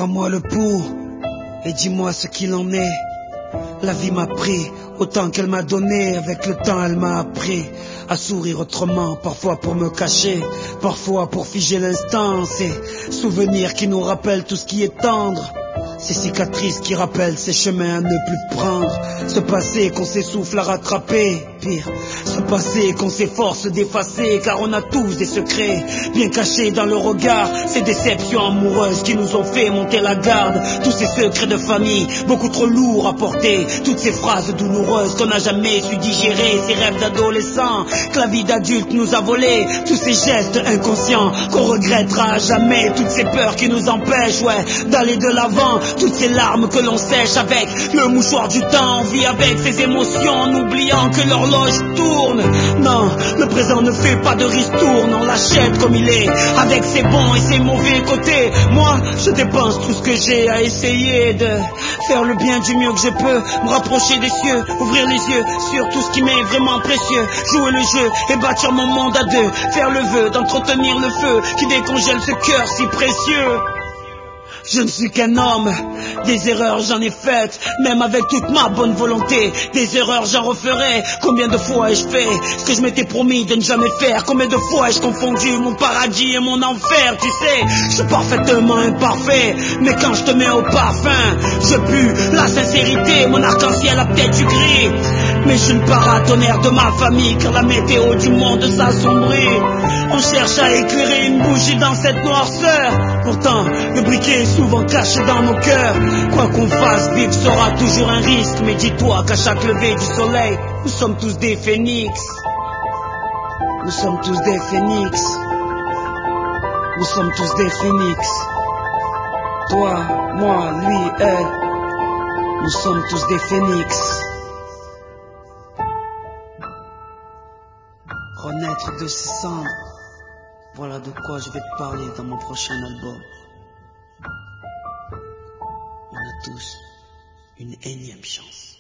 Prends-moi le pouls et dis-moi ce qu'il en est. La vie m'a pris autant qu'elle m'a donné. Avec le temps elle m'a appris à sourire autrement. Parfois pour me cacher, parfois pour figer l'instant. Ces souvenirs qui nous rappellent tout ce qui est tendre. Ces cicatrices qui rappellent ces chemins à ne plus prendre. Ce passé qu'on s'essouffle à rattraper. Pire, ce passé qu'on s'efforce d'effacer. Car on a tous des secrets bien cachés dans le regard. Ces déceptions amoureuses qui nous ont fait monter la garde. Tous ces secrets de famille, beaucoup trop lourds à porter. Toutes ces phrases douloureuses qu'on n'a jamais su digérer. Ces rêves d'adolescents que la vie d'adulte nous a volés. Tous ces gestes inconscients qu'on regrettera à jamais. Toutes ces peurs qui nous empêchent, ouais, d'aller de l'avant. Toutes ces larmes que l'on sèche avec le mouchoir du temps. On vit avec ces émotions en oubliant que l'horloge tourne. Non, le présent ne fait pas de ristourne. On l'achète comme il est, avec ses bons et ses mauvais côtés. Moi, je dépense tout ce que j'ai à essayer de faire le bien du mieux que je peux. Me rapprocher des cieux, ouvrir les yeux sur tout ce qui m'est vraiment précieux. Jouer le jeu et bâtir mon monde à deux. Faire le vœu d'entretenir le feu qui décongèle ce cœur si précieux. Je ne suis qu'un homme, des erreurs j'en ai faites, même avec toute ma bonne volonté. Des erreurs j'en referai. Combien de fois ai-je fait ce que je m'étais promis de ne jamais faire? Combien de fois ai-je confondu mon paradis et mon enfer? Tu sais, je suis parfaitement imparfait, mais quand je te mets au parfum, je pue la sincérité. Mon arc-en-ciel a peut-être du gris, mais je suis le paratonnerre de ma famille, car la météo du monde s'assombrit. On cherche à éclairer une bougie dans cette noirceur. Pourtant, le briquet est souvent caché dans nos cœurs. Quoi qu'on fasse, vivre sera toujours un risque. Mais dis-toi qu'à chaque lever du soleil, nous sommes tous des phénix. Nous sommes tous des phénix. Nous sommes tous des phénix. Toi, moi, lui, elle. Nous sommes tous des phénix. Renaître de ses cendres. Voilà de quoi je vais te parler dans mon prochain album. On a tous une énième chance.